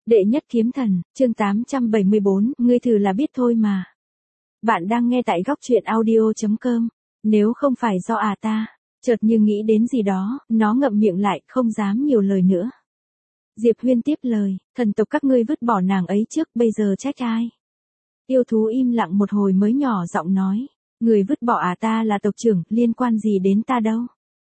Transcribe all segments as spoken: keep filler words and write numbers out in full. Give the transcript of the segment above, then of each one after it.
Đệ nhất kiếm thần, chương tám trăm bảy mươi bốn, ngươi thử là biết thôi mà. Bạn đang nghe tại góc truyện audio.com. Nếu không phải do à ta, chợt như nghĩ đến gì đó, nó ngậm miệng lại, không dám nhiều lời nữa. Diệp Huyên tiếp lời, thần tộc các ngươi vứt bỏ nàng ấy trước, bây giờ trách ai? Yêu thú im lặng một hồi mới nhỏ giọng nói, người vứt bỏ à ta là tộc trưởng, liên quan gì đến ta đâu?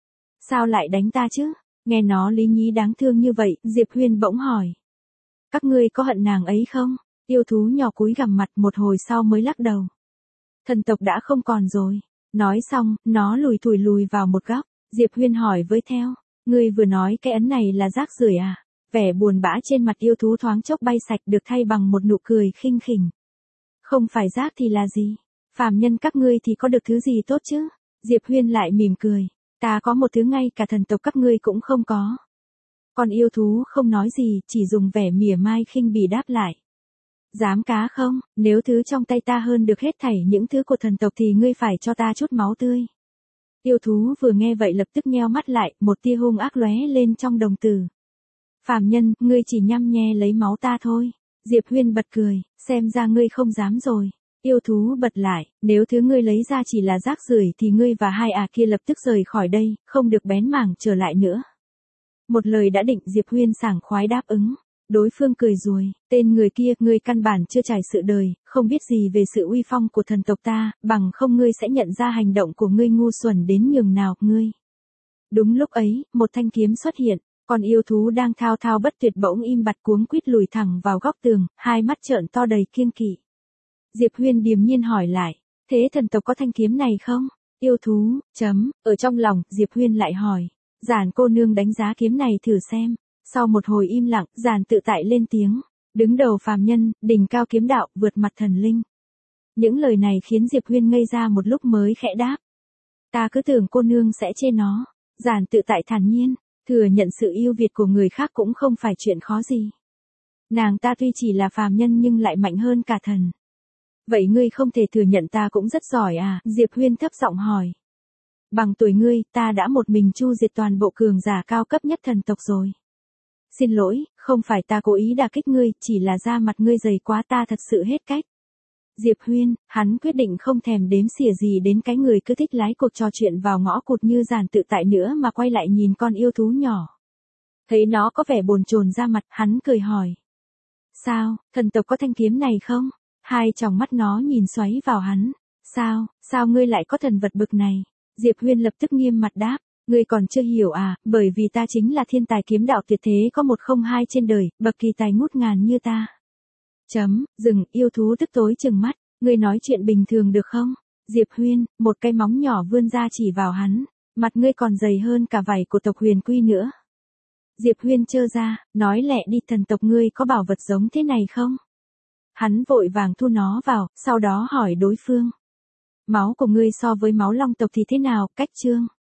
Sao lại đánh ta chứ? Nghe nó lý nhí đáng thương như vậy, Diệp Huyên bỗng hỏi. Các ngươi có hận nàng ấy không? Yêu thú nhỏ cúi gằm mặt một hồi sau mới lắc đầu. Thần tộc đã không còn rồi. Nói xong, nó lùi thủi lùi vào một góc. Diệp Huyên hỏi với theo. Ngươi vừa nói cái ấn này là rác rưởi à? Vẻ buồn bã trên mặt yêu thú thoáng chốc bay sạch được thay bằng một nụ cười khinh khỉnh. Không phải rác thì là gì? Phàm nhân các ngươi thì có được thứ gì tốt chứ? Diệp Huyên lại mỉm cười. Ta có một thứ ngay cả thần tộc các ngươi cũng không có. Con yêu thú không nói gì, chỉ dùng vẻ mỉa mai khinh bỉ đáp lại. Dám cá không, nếu thứ trong tay ta hơn được hết thảy những thứ của thần tộc thì ngươi phải cho ta chút máu tươi. Yêu thú vừa nghe vậy lập tức nheo mắt lại, một tia hung ác lóe lên trong đồng tử. Phàm nhân, ngươi chỉ nhăm nhe lấy máu ta thôi. Diệp Huyên bật cười, xem ra ngươi không dám rồi. Yêu thú bật lại, nếu thứ ngươi lấy ra chỉ là rác rưởi thì ngươi và hai à kia lập tức rời khỏi đây, không được bén mảng trở lại nữa. Một lời đã định, Diệp Huyên sảng khoái đáp ứng. Đối phương cười rồi, tên người kia, ngươi căn bản chưa trải sự đời, không biết gì về sự uy phong của thần tộc ta, bằng không ngươi sẽ nhận ra hành động của ngươi ngu xuẩn đến nhường nào, ngươi. Đúng lúc ấy, một thanh kiếm xuất hiện, con yêu thú đang thao thao bất tuyệt bỗng im bặt cuống quýt lùi thẳng vào góc tường, hai mắt trợn to đầy kiêng kỵ. Diệp Huyên điềm nhiên hỏi lại, thế thần tộc có thanh kiếm này không? Yêu thú, chấm, ở trong lòng, Diệp Huyên lại hỏi. Giản cô nương đánh giá kiếm này thử xem. Sau một hồi im lặng, Giản tự tại lên tiếng. Đứng đầu phàm nhân, đỉnh cao kiếm đạo, vượt mặt thần linh. Những lời này khiến Diệp Huyên ngây ra một lúc mới khẽ đáp. Ta cứ tưởng cô nương sẽ chê nó. Giản tự tại thản nhiên, thừa nhận sự yêu Việt của người khác cũng không phải chuyện khó gì. Nàng ta tuy chỉ là phàm nhân nhưng lại mạnh hơn cả thần. Vậy ngươi không thể thừa nhận ta cũng rất giỏi à? Diệp Huyên thấp giọng hỏi. Bằng tuổi ngươi, ta đã một mình chu diệt toàn bộ cường giả cao cấp nhất thần tộc rồi. Xin lỗi, không phải ta cố ý đả kích ngươi, chỉ là da mặt ngươi dày quá, ta thật sự hết cách. Diệp Huyên, hắn quyết định không thèm đếm xỉa gì đến cái người cứ thích lái cuộc trò chuyện vào ngõ cụt như Giản tự tại nữa mà quay lại nhìn con yêu thú nhỏ. Thấy nó có vẻ bồn chồn ra mặt, hắn cười hỏi. Sao, thần tộc có thanh kiếm này không? Hai tròng mắt nó nhìn xoáy vào hắn. Sao, sao ngươi lại có thần vật bực này? Diệp Huyên lập tức nghiêm mặt đáp, ngươi còn chưa hiểu à, bởi vì ta chính là thiên tài kiếm đạo tuyệt thế có một không hai trên đời, bậc kỳ tài ngút ngàn như ta. Chấm, dừng, yêu thú tức tối trừng mắt, ngươi nói chuyện bình thường được không? Diệp Huyên, một cái móng nhỏ vươn ra chỉ vào hắn, mặt ngươi còn dày hơn cả vảy của tộc Huyền Quy nữa. Diệp Huyên trơ ra, nói lẹ đi, thần tộc ngươi có bảo vật giống thế này không? Hắn vội vàng thu nó vào, sau đó hỏi đối phương. Máu của ngươi so với máu long tộc thì thế nào, cách chương?